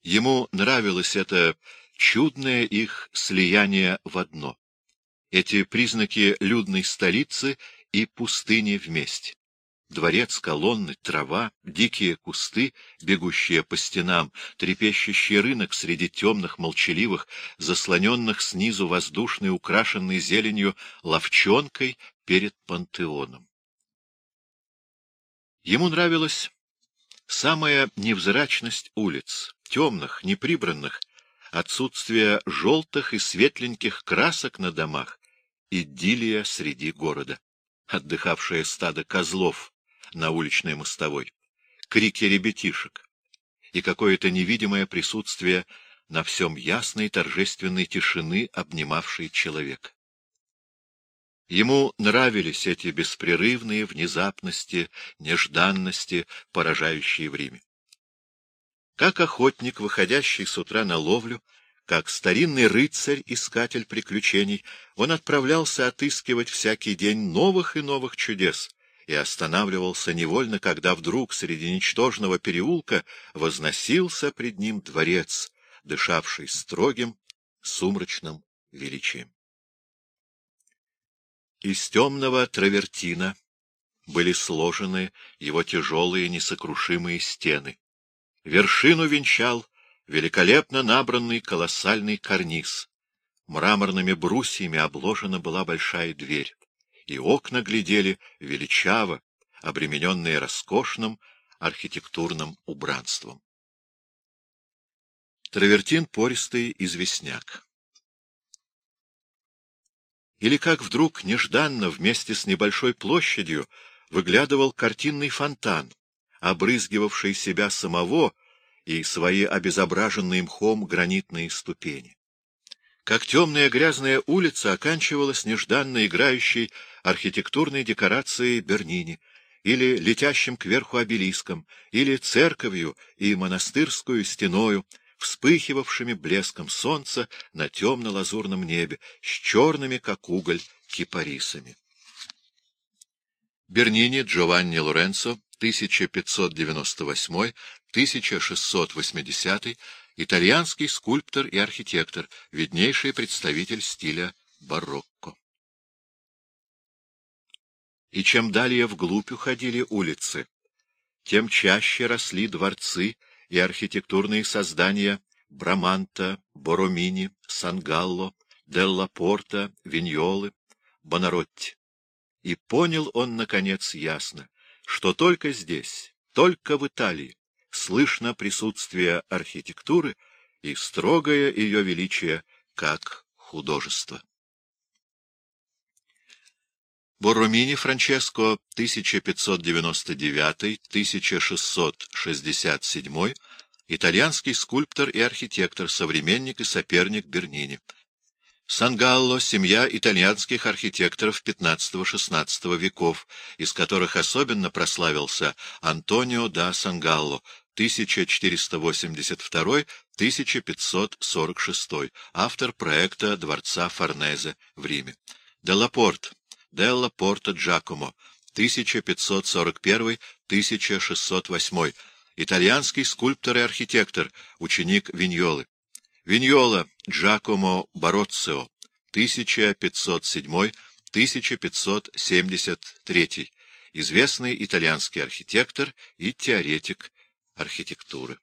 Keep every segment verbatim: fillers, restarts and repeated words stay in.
Ему нравилось это чудное их слияние в одно, эти признаки людной столицы и пустыни вместе. Дворец, колонны, трава, дикие кусты, бегущие по стенам, трепещущий рынок среди темных, молчаливых, заслоненных снизу воздушной, украшенной зеленью ловчонкой перед пантеоном. Ему нравилась самая невзрачность улиц, темных, неприбранных, отсутствие желтых и светленьких красок на домах, идиллия среди города, отдыхавшее стадо козлов на уличной мостовой, крики ребятишек и какое-то невидимое присутствие на всем ясной торжественной тишины, обнимавшей человека. Ему нравились эти беспрерывные внезапности, нежданности, поражающие в Риме. Как охотник, выходящий с утра на ловлю, как старинный рыцарь-искатель приключений, он отправлялся отыскивать всякий день новых и новых чудес и останавливался невольно, когда вдруг среди ничтожного переулка возносился пред ним дворец, дышавший строгим, сумрачным величием. Из темного травертина были сложены его тяжелые несокрушимые стены. Вершину венчал великолепно набранный колоссальный карниз. Мраморными брусьями обложена была большая дверь, и окна глядели величаво, обремененные роскошным архитектурным убранством. Травертин — пористый известняк. Или как вдруг нежданно вместе с небольшой площадью выглядывал картинный фонтан, обрызгивавший себя самого и свои обезображенные мхом гранитные ступени. Как темная грязная улица оканчивалась нежданно играющей архитектурной декорацией Бернини, или летящим кверху обелиском, или церковью и монастырскую стеною, вспыхивавшими блеском солнца на темно-лазурном небе, с черными, как уголь, кипарисами. Бернини Джованни Лоренцо, тысяча пятьсот девяносто восьмой — тысяча шестьсот восьмидесятый, итальянский скульптор и архитектор, виднейший представитель стиля барокко. И чем далее вглубь уходили улицы, тем чаще росли дворцы и архитектурные создания Браманта, Боромини, Сан-Галло, Делла Порта, Виньолы, Бонаротти. И понял он, наконец, ясно, что только здесь, только в Италии, слышно присутствие архитектуры и строгое ее величие как художество. Боромини Франческо, тысяча пятьсот девяносто девятый — тысяча шестьсот шестьдесят седьмой, итальянский скульптор и архитектор, современник и соперник Бернини. Сан-Галло — семья итальянских архитекторов пятнадцатого-шестнадцатого веков, из которых особенно прославился Антонио да Сан-Галло, тысяча четыреста восемьдесят второй — тысяча пятьсот сорок шестой, автор проекта дворца Форнезе в Риме. Делла Порта, Делла Порта Джакомо, тысяча пятьсот сорок первый — тысяча шестьсот восьмой, итальянский скульптор и архитектор, ученик Виньолы. Виньола Джакомо Бароццио, тысяча пятьсот седьмой — тысяча пятьсот семьдесят третий, известный итальянский архитектор и теоретик архитектуры.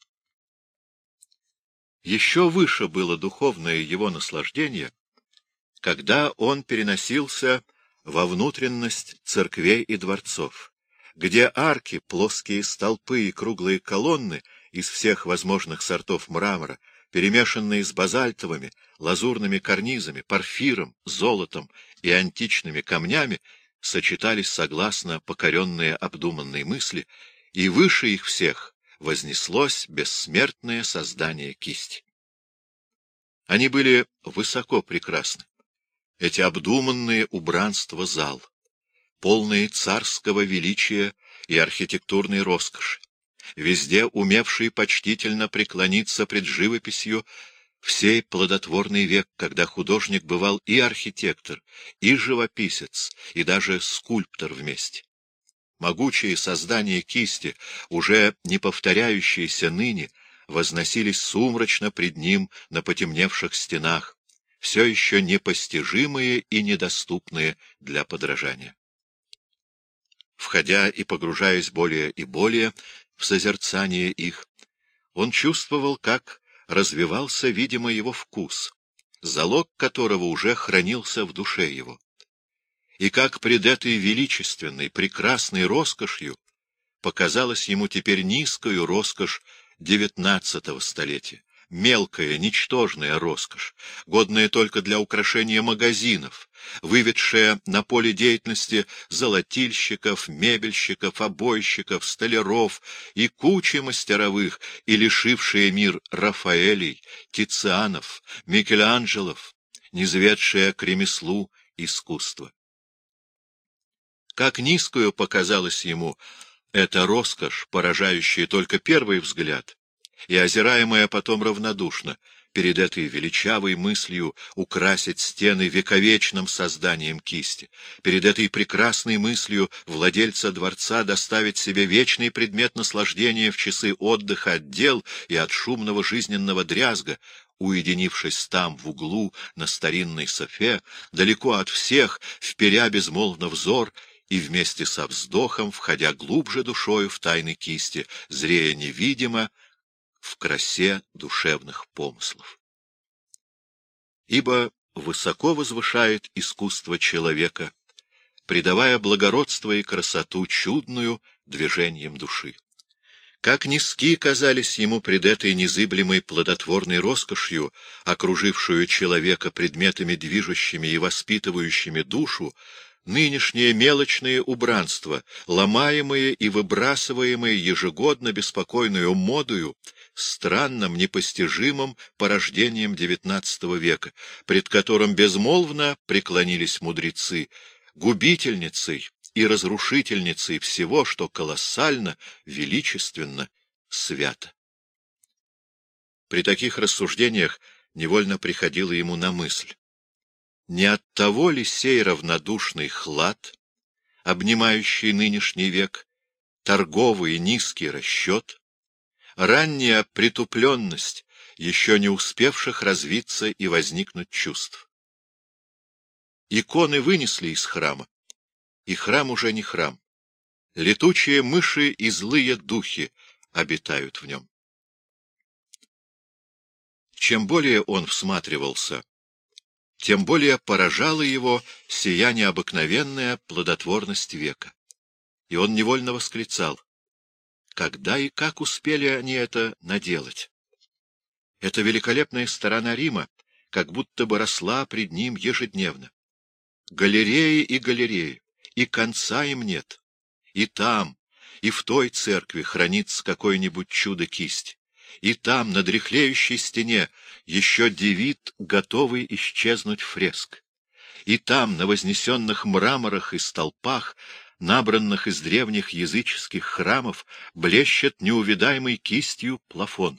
Еще выше было духовное его наслаждение, когда он переносился во внутренность церквей и дворцов, где арки, плоские столпы и круглые колонны из всех возможных сортов мрамора, перемешанные с базальтовыми, лазурными карнизами, порфиром, золотом и античными камнями, сочетались согласно покоренные обдуманной мысли, и выше их всех вознеслось бессмертное создание кисти. Они были высоко прекрасны, эти обдуманные убранства зал, полные царского величия и архитектурной роскоши, везде умевший почтительно преклониться пред живописью в сей плодотворный век, когда художник бывал и архитектор, и живописец, и даже скульптор вместе. Могучие создания кисти, уже не повторяющиеся ныне, возносились сумрачно пред ним на потемневших стенах, все еще непостижимые и недоступные для подражания. Входя и погружаясь более и более в созерцание их, он чувствовал, как развивался, видимо, его вкус, залог которого уже хранился в душе его, и как пред этой величественной, прекрасной роскошью показалась ему теперь низкою роскошь девятнадцатого столетия, мелкая, ничтожная роскошь, годная только для украшения магазинов, выведшая на поле деятельности золотильщиков, мебельщиков, обойщиков, столяров и кучи мастеровых, и лишившая мир Рафаэлей, Тицианов, Микеланджелов, низведшая к ремеслу искусства. Как низкую показалась ему эта роскошь, поражающая только первый взгляд, и озираемая потом равнодушно перед этой величавой мыслью украсить стены вековечным созданием кисти, перед этой прекрасной мыслью владельца дворца доставить себе вечный предмет наслаждения в часы отдыха от дел и от шумного жизненного дрязга, уединившись там в углу на старинной софе, далеко от всех, вперя безмолвно взор, и вместе со вздохом, входя глубже душою в тайны кисти, зрея невидимо в красе душевных помыслов. Ибо высоко возвышает искусство человека, придавая благородство и красоту чудную движением души. Как низки казались ему пред этой незыблемой плодотворной роскошью, окружившую человека предметами движущими и воспитывающими душу, нынешние мелочные убранства, ломаемые и выбрасываемые ежегодно беспокойную модою, странным, непостижимым порождением девятнадцатого века, пред которым безмолвно преклонились мудрецы, губительницей и разрушительницей всего, что колоссально, величественно, свято. При таких рассуждениях невольно приходило ему на мысль: не от того ли сей равнодушный хлад, обнимающий нынешний век, торговый и низкий расчет, ранняя притупленность еще не успевших развиться и возникнуть чувств? Иконы вынесли из храма, и храм уже не храм. Летучие мыши и злые духи обитают в нем. Чем более он всматривался, тем более поражала его сия необыкновенная плодотворность века. И он невольно восклицал: когда и как успели они это наделать? Эта великолепная сторона Рима как будто бы росла пред ним ежедневно. Галереи и галереи, и конца им нет. И там, и в той церкви хранится какое-нибудь чудо-кисть. И там, на дряхлеющей стене, еще дивит готовый исчезнуть фреск. И там, на вознесенных мраморах и столпах, набранных из древних языческих храмов, блещет неувидаемой кистью плафон.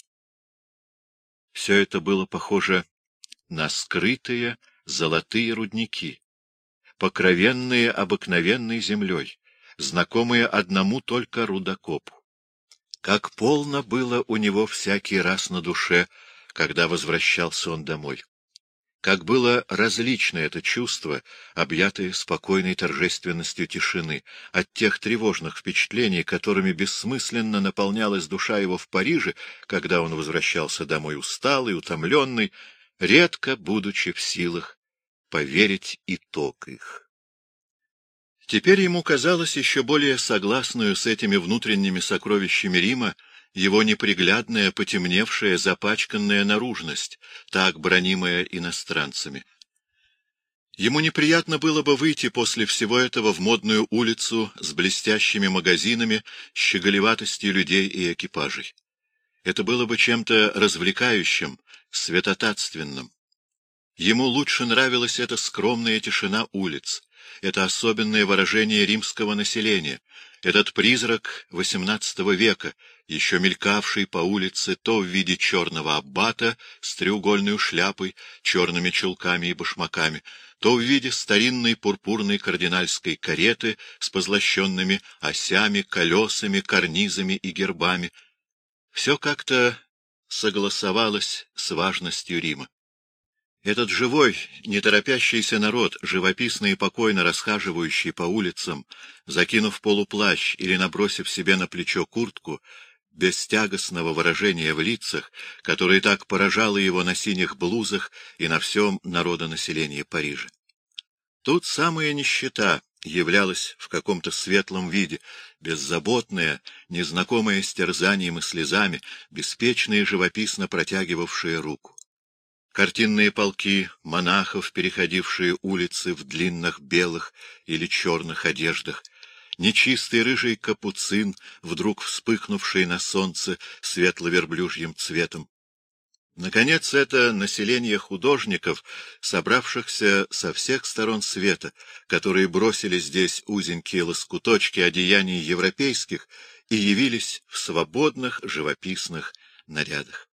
Все это было похоже на скрытые золотые рудники, покровенные обыкновенной землей, знакомые одному только рудокопу. Как полно было у него всякий раз на душе, когда возвращался он домой. Как было различно это чувство, объятое спокойной торжественностью тишины, от тех тревожных впечатлений, которыми бессмысленно наполнялась душа его в Париже, когда он возвращался домой усталый, утомленный, редко будучи в силах поверить итог их. Теперь ему казалось еще более согласную с этими внутренними сокровищами Рима его неприглядная, потемневшая, запачканная наружность, так бранимая иностранцами. Ему неприятно было бы выйти после всего этого в модную улицу с блестящими магазинами, щеголеватостью людей и экипажей. Это было бы чем-то развлекающим, святотатственным. Ему лучше нравилась эта скромная тишина улиц, это особенное выражение римского населения, этот призрак восемнадцатого века, еще мелькавший по улице то в виде черного аббата с треугольной шляпой, черными чулками и башмаками, то в виде старинной пурпурной кардинальской кареты с позлощенными осями, колесами, карнизами и гербами. Все как-то согласовалось с важностью Рима. Этот живой, неторопящийся народ, живописно и покойно расхаживающий по улицам, закинув полуплащ или набросив себе на плечо куртку, без тягостного выражения в лицах, которое так поражало его на синих блузах и на всем народонаселении Парижа. Тут самая нищета являлась в каком-то светлом виде, беззаботная, незнакомая с терзанием и слезами, беспечная и живописно протягивавшая руку. Картинные полки монахов, переходившие улицы в длинных белых или черных одеждах, нечистый рыжий капуцин, вдруг вспыхнувший на солнце светло-верблюжьим цветом. Наконец, это население художников, собравшихся со всех сторон света, которые бросили здесь узенькие лоскуточки одеяний европейских и явились в свободных живописных нарядах.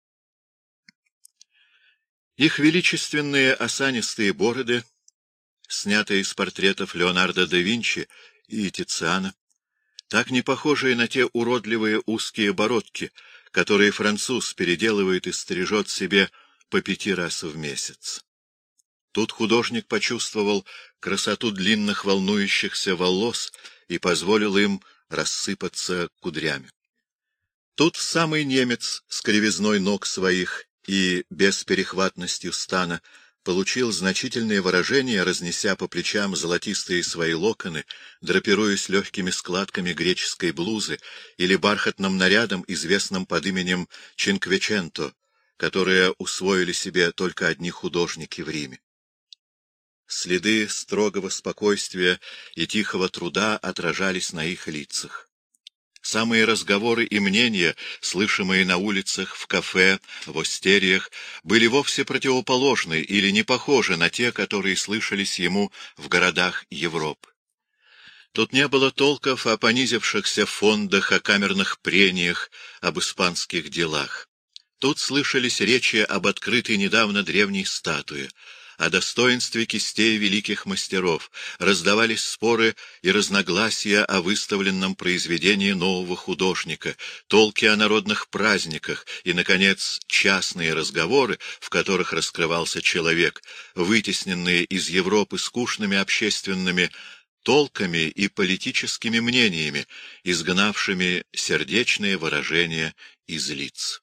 Их величественные осанистые бороды, снятые из портретов Леонардо да Винчи и Тициана, так не похожие на те уродливые узкие бородки, которые француз переделывает и стрижет себе по пяти раз в месяц. Тут художник почувствовал красоту длинных волнующихся волос и позволил им рассыпаться кудрями. Тут самый немец с кривизной ног своих и бесперехватностью стана получил значительные выражения, разнеся по плечам золотистые свои локоны, драпируясь легкими складками греческой блузы или бархатным нарядом, известным под именем Чинквеченто, которое усвоили себе только одни художники в Риме. Следы строгого спокойствия и тихого труда отражались на их лицах. Самые разговоры и мнения, слышимые на улицах, в кафе, в остериях, были вовсе противоположны или не похожи на те, которые слышались ему в городах Европы. Тут не было толков о понизившихся фондах, о камерных прениях, об испанских делах. Тут слышались речи об открытой недавно древней статуе, о достоинстве кистей великих мастеров, раздавались споры и разногласия о выставленном произведении нового художника, толки о народных праздниках и, наконец, частные разговоры, в которых раскрывался человек, вытесненные из Европы скучными общественными толками и политическими мнениями, изгнавшими сердечные выражения из лиц.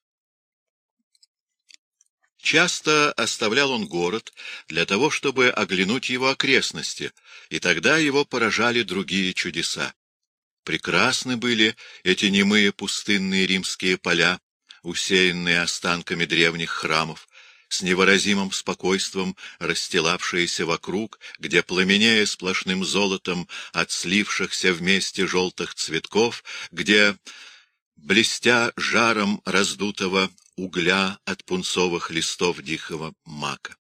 Часто оставлял он город для того, чтобы оглянуть его окрестности, и тогда его поражали другие чудеса. Прекрасны были эти немые пустынные римские поля, усеянные останками древних храмов, с невыразимым спокойством расстилавшиеся вокруг, где, пламенея сплошным золотом от слившихся вместе желтых цветков, где, блестя жаром раздутого угля от пунцовых листов дикого мака.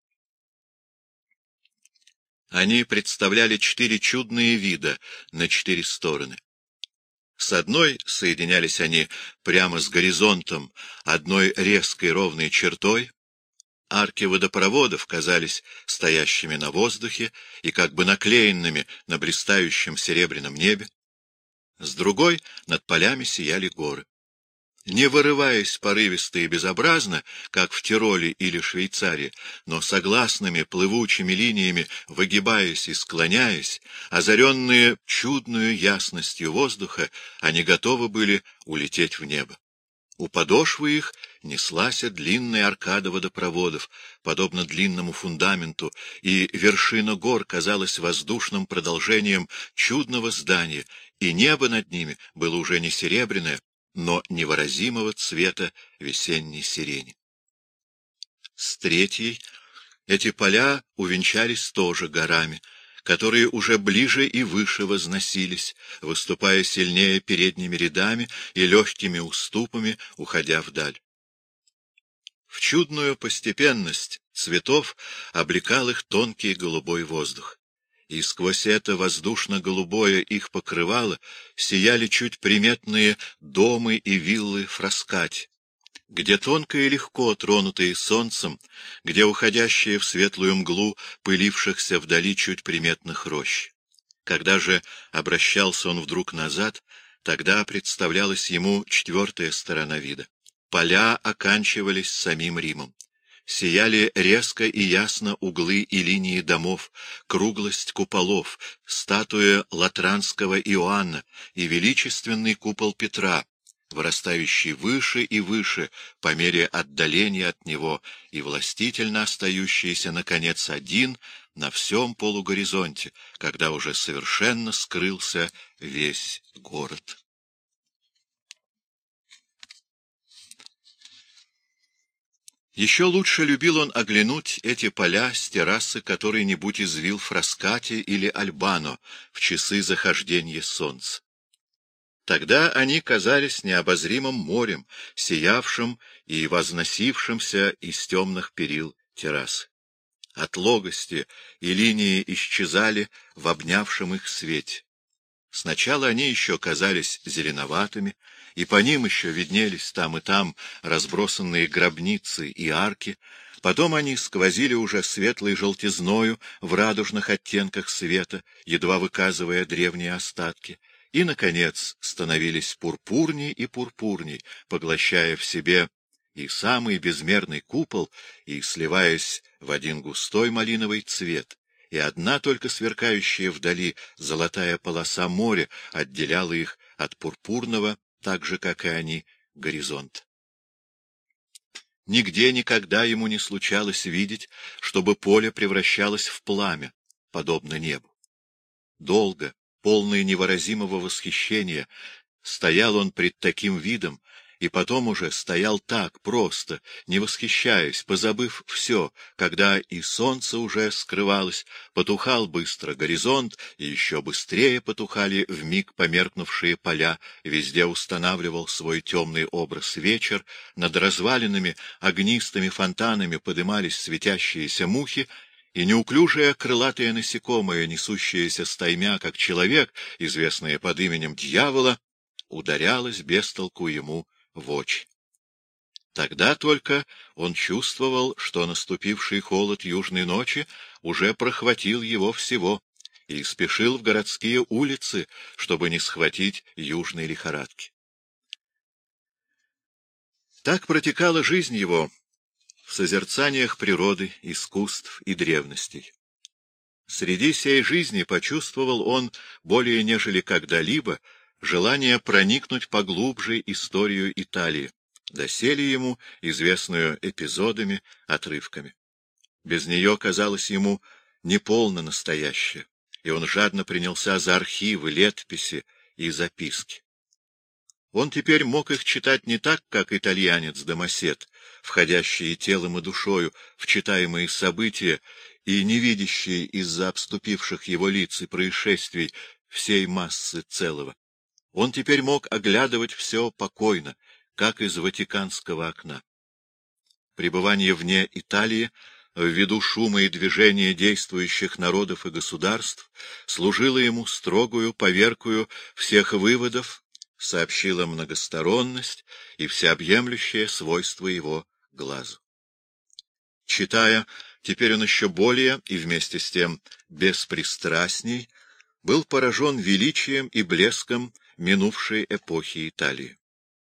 Они представляли четыре чудные вида на четыре стороны. С одной соединялись они прямо с горизонтом одной резкой ровной чертой, арки водопроводов казались стоящими на воздухе и как бы наклеенными на блистающем серебряном небе, с другой над полями сияли горы. Не вырываясь порывисто и безобразно, как в Тироле или Швейцарии, но согласными плывучими линиями, выгибаясь и склоняясь, озаренные чудную ясностью воздуха, они готовы были улететь в небо. У подошвы их неслась длинная аркада водопроводов, подобно длинному фундаменту, и вершина гор казалась воздушным продолжением чудного здания, и небо над ними было уже не серебряное, но невыразимого цвета весенней сирени. С третьей эти поля увенчались тоже горами, которые уже ближе и выше возносились, выступая сильнее передними рядами и легкими уступами, уходя вдаль. В чудную постепенность цветов облекал их тонкий голубой воздух. И сквозь это воздушно-голубое их покрывало сияли чуть приметные домы и виллы Фраскати, где тонко и легко тронутые солнцем, где уходящие в светлую мглу пылившихся вдали чуть приметных рощ. Когда же обращался он вдруг назад, тогда представлялась ему четвертая сторона вида. поля оканчивались самим Римом. Сияли резко и ясно углы и линии домов, круглость куполов, статуя латранского Иоанна и величественный купол Петра, вырастающий выше и выше по мере отдаления от него и властительно остающийся, наконец, один на всем полугоризонте, когда уже совершенно скрылся весь город. Еще лучше любил он оглянуть эти поля с террасы который-нибудь извил Фраскати или Альбано в часы захождения солнца. Тогда они казались необозримым морем, сиявшим и возносившимся из темных перил террасы. Отлогости и линии исчезали в обнявшем их свете. Сначала они еще казались зеленоватыми, и по ним еще виднелись там и там разбросанные гробницы и арки, потом они сквозили уже светлой желтизною в радужных оттенках света, едва выказывая древние остатки, и, наконец, становились пурпурней и пурпурней, поглощая в себе и самый безмерный купол, и сливаясь в один густой малиновый цвет, и одна только сверкающая вдали золотая полоса моря отделяла их от пурпурного, так же, как и они, горизонт. Нигде никогда ему не случалось видеть, чтобы поле превращалось в пламя, подобно небу. Долго, полный невыразимого восхищения, стоял он пред таким видом, и потом уже стоял так просто, не восхищаясь, позабыв все, когда и солнце уже скрывалось, потухал быстро горизонт, и еще быстрее потухали вмиг померкнувшие поля, везде устанавливал свой темный образ вечер, над развалинами огнистыми фонтанами подымались светящиеся мухи, и неуклюжее крылатое насекомое, несущееся стаймя, как человек, известное под именем дьявола, ударялось без толку ему в очи. Тогда только он чувствовал, что наступивший холод южной ночи уже прохватил его всего, и спешил в городские улицы, чтобы не схватить южной лихорадки. Так протекала жизнь его в созерцаниях природы, искусств и древностей. Среди сей жизни почувствовал он более нежели когда-либо желание проникнуть поглубже историю Италии, доселе ему известную эпизодами, отрывками. Без нее казалось ему неполно настоящее, и он жадно принялся за архивы, летописи и записки. Он теперь мог их читать не так, как итальянец-домосед, входящий телом и душою в читаемые события и не видящий из-за обступивших его лиц и происшествий всей массы целого. Он теперь мог оглядывать все покойно, как из ватиканского окна. Пребывание вне Италии, ввиду шума и движения действующих народов и государств, служило ему строгую поверкую всех выводов, сообщило многосторонность и всеобъемлющее свойство его глазу. Читая, теперь он еще более и вместе с тем беспристрастней был поражен величием и блеском минувшей эпохи Италии.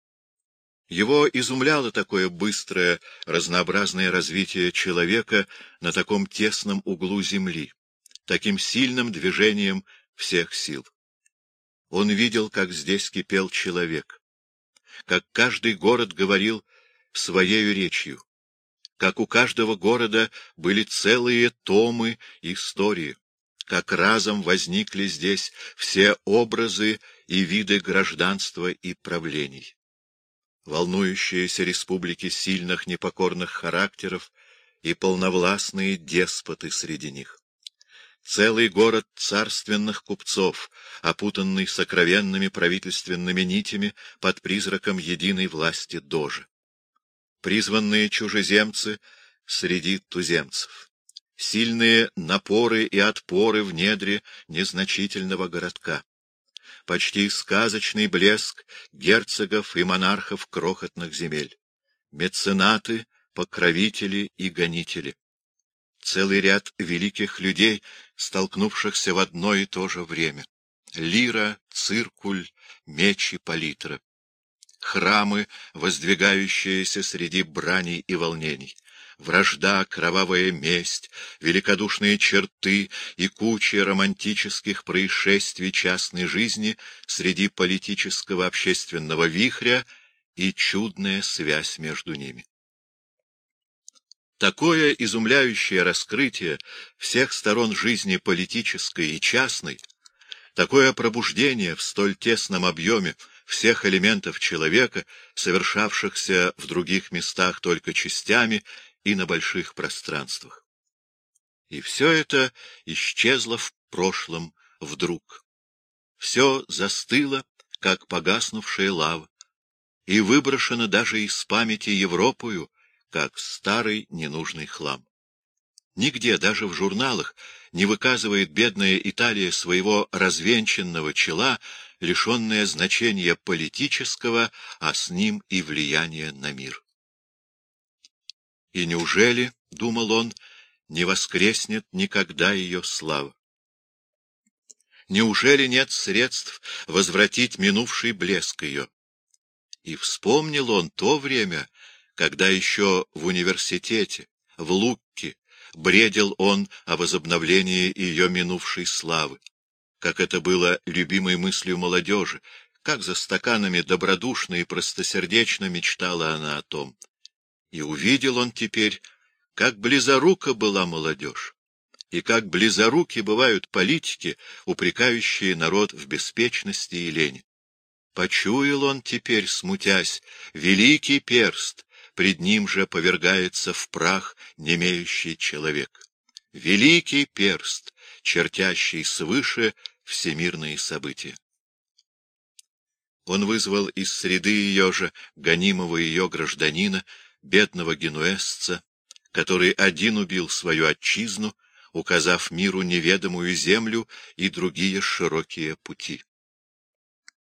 Его изумляло такое быстрое, разнообразное развитие человека на таком тесном углу земли, таким сильным движением всех сил. Он видел, как здесь кипел человек, как каждый город говорил своею речью, как у каждого города были целые томы истории, как разом возникли здесь все образы и виды гражданства и правлений. Волнующиеся республики сильных непокорных характеров и полновластные деспоты среди них. Целый город царственных купцов, опутанный сокровенными правительственными нитями под призраком единой власти дожа. Призванные чужеземцы среди туземцев. Сильные напоры и отпоры в недре незначительного городка. Почти сказочный блеск герцогов и монархов крохотных земель. Меценаты, покровители и гонители. Целый ряд великих людей, столкнувшихся в одно и то же время. Лира, циркуль, меч и палитра. храмы, воздвигающиеся среди браней и волнений, вражда, кровавая месть, великодушные черты и куча романтических происшествий частной жизни среди политического общественного вихря и чудная связь между ними. Такое изумляющее раскрытие всех сторон жизни политической и частной, такое пробуждение в столь тесном объеме всех элементов человека, совершавшихся в других местах только частями и на больших пространствах. И все это исчезло в прошлом вдруг. Все застыло, как погаснувшая лава, и выброшено даже из памяти Европою, как старый ненужный хлам. Нигде, даже в журналах, не выказывает бедная Италия своего развенчанного чела, лишенное значения политического, а с ним и влияния на мир. И неужели, — думал он, — не воскреснет никогда ее слава? Неужели нет средств возвратить минувший блеск ее? И вспомнил он то время, когда еще в университете, в Лукке, бредил он о возобновлении ее минувшей славы, как это было любимой мыслью молодежи, как за стаканами добродушно и простосердечно мечтала она о том. И увидел он теперь, как близорука была молодежь, и как близоруки бывают политики, упрекающие народ в беспечности и лени. Почуял он теперь, смутясь, великий перст, пред ним же повергается в прах немеющий человек. Великий перст, чертящий свыше всемирные события. Он вызвал из среды ее же, гонимого ее гражданина, бедного генуэзца, который один убил свою отчизну, указав миру неведомую землю и другие широкие пути.